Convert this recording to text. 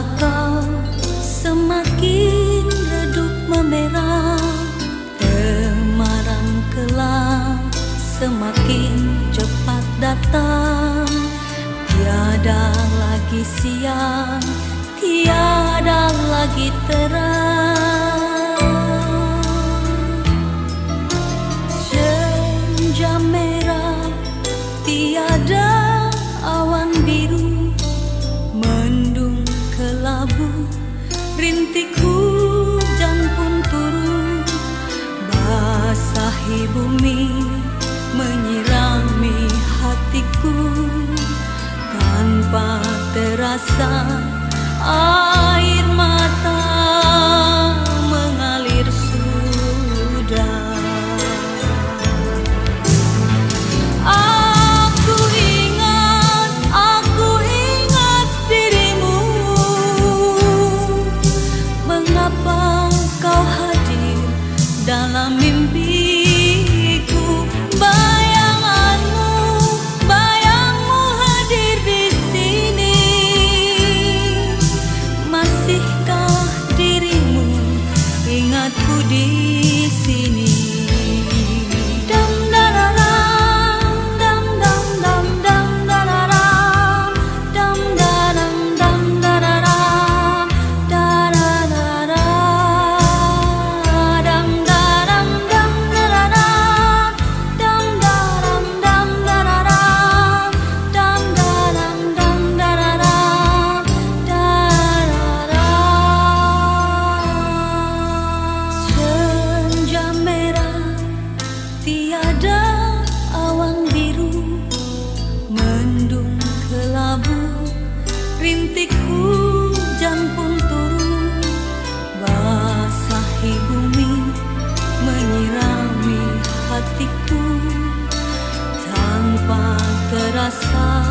kau semakin redup memerah, temaram kelam semakin cepat datang. Tiada lagi siang, tiada lagi terang. Senja merah, tiada awan biru, mendung kelabu, rintik hujan pun turun, basahi bumi, menyirami hatiku. Tanpa terasa air mata mengalir sudah. Aku ingat dirimu. Mengapa kau hadir dalam mimpiku? Bayangmu hadir di sini. Masihkah dirimu ingatku di sini? Dam dararam, dam dam dam dam dararam, dam daram dam dararam, dararara, dam daram dam dararam, dam daram dam dararam, dam daram dam dararam, dararara. Senja merah, tiada awan biru, mendung kelabu, rintik hujan pun turun, basahi bumi, menyirami hatiku. Tanpa terasa